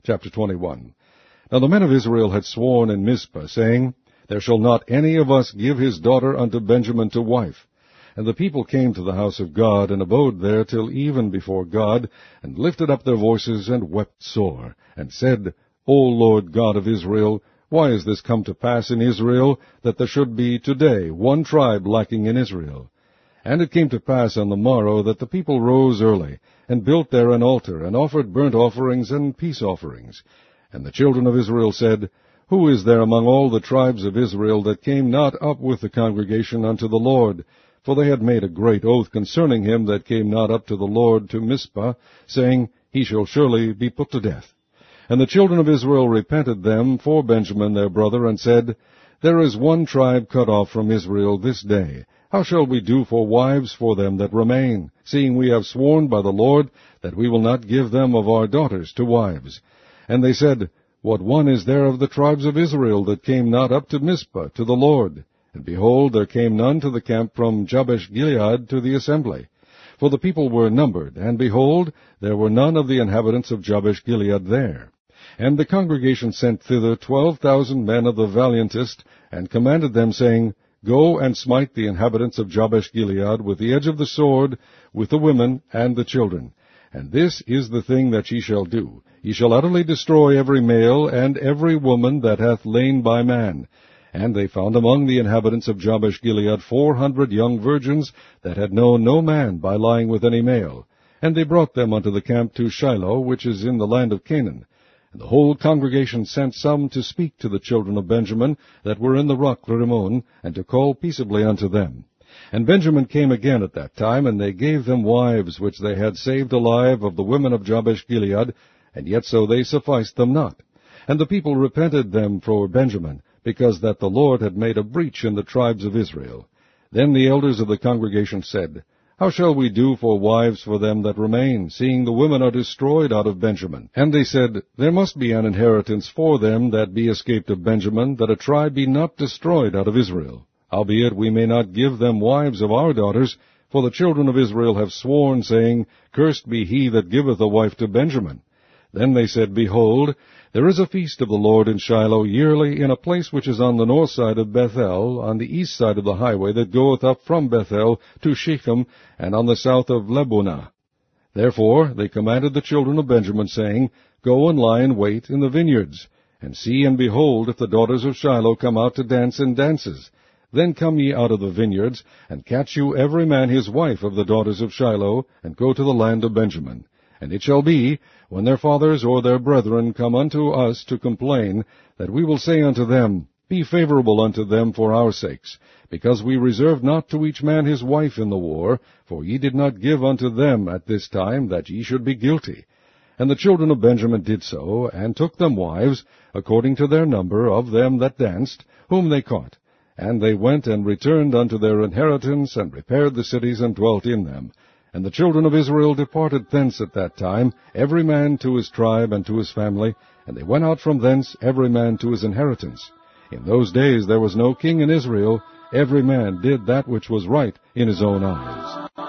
Chapter 21. Now the men of Israel had sworn in Mizpah, saying, There shall not any of us give his daughter unto Benjamin to wife. And the people came to the house of God, and abode there till even before God, and lifted up their voices, and wept sore, and said, O Lord God of Israel, why is this come to pass in Israel, that there should be today one tribe lacking in Israel? And it came to pass on the morrow that the people rose early, and built there an altar, and offered burnt offerings and peace offerings. And the children of Israel said, Who is there among all the tribes of Israel that came not up with the congregation unto the Lord? For they had made a great oath concerning him that came not up to the Lord to Mizpah, saying, He shall surely be put to death. And the children of Israel repented them for Benjamin their brother, and said, There is one tribe cut off from Israel this day. How shall we do for wives for them that remain, seeing we have sworn by the Lord that we will not give them of our daughters to wives? And they said, What one is there of the tribes of Israel that came not up to Mizpah to the Lord? And behold, there came none to the camp from Jabesh-Gilead to the assembly. For the people were numbered, and behold, there were none of the inhabitants of Jabesh-Gilead there. And the congregation sent thither 12,000 men of the valiantest, and commanded them, saying, Go and smite the inhabitants of Jabesh-Gilead with the edge of the sword, with the women and the children. And this is the thing that ye shall do. Ye shall utterly destroy every male and every woman that hath lain by man. And they found among the inhabitants of Jabesh-Gilead 400 young virgins that had known no man by lying with any male. And they brought them unto the camp to Shiloh, which is in the land of Canaan. And the whole congregation sent some to speak to the children of Benjamin that were in the rock Rimmon, and to call peaceably unto them. And Benjamin came again at that time, and they gave them wives which they had saved alive of the women of Jabesh-Gilead, and yet so they sufficed them not. And the people repented them for Benjamin, because that the Lord had made a breach in the tribes of Israel. Then the elders of the congregation said, How shall we do for wives for them that remain, seeing the women are destroyed out of Benjamin? And they said, There must be an inheritance for them that be escaped of Benjamin, that a tribe be not destroyed out of Israel. Howbeit we may not give them wives of our daughters, for the children of Israel have sworn, saying, Cursed be he that giveth a wife to Benjamin. Then they said, Behold, there is a feast of the Lord in Shiloh yearly in a place which is on the north side of Bethel, on the east side of the highway that goeth up from Bethel to Shechem, and on the south of Lebonah. Therefore they commanded the children of Benjamin, saying, Go and lie in wait in the vineyards, and see and behold if the daughters of Shiloh come out to dance in dances. Then come ye out of the vineyards, and catch you every man his wife of the daughters of Shiloh, and go to the land of Benjamin. And it shall be, when their fathers or their brethren come unto us to complain, that we will say unto them, Be favorable unto them for our sakes, because we reserved not to each man his wife in the war, for ye did not give unto them at this time, that ye should be guilty. And the children of Benjamin did so, and took them wives, according to their number of them that danced, whom they caught. And they went and returned unto their inheritance, and repaired the cities, and dwelt in them. And the children of Israel departed thence at that time, every man to his tribe and to his family, and they went out from thence, every man to his inheritance. In those days there was no king in Israel, every man did that which was right in his own eyes.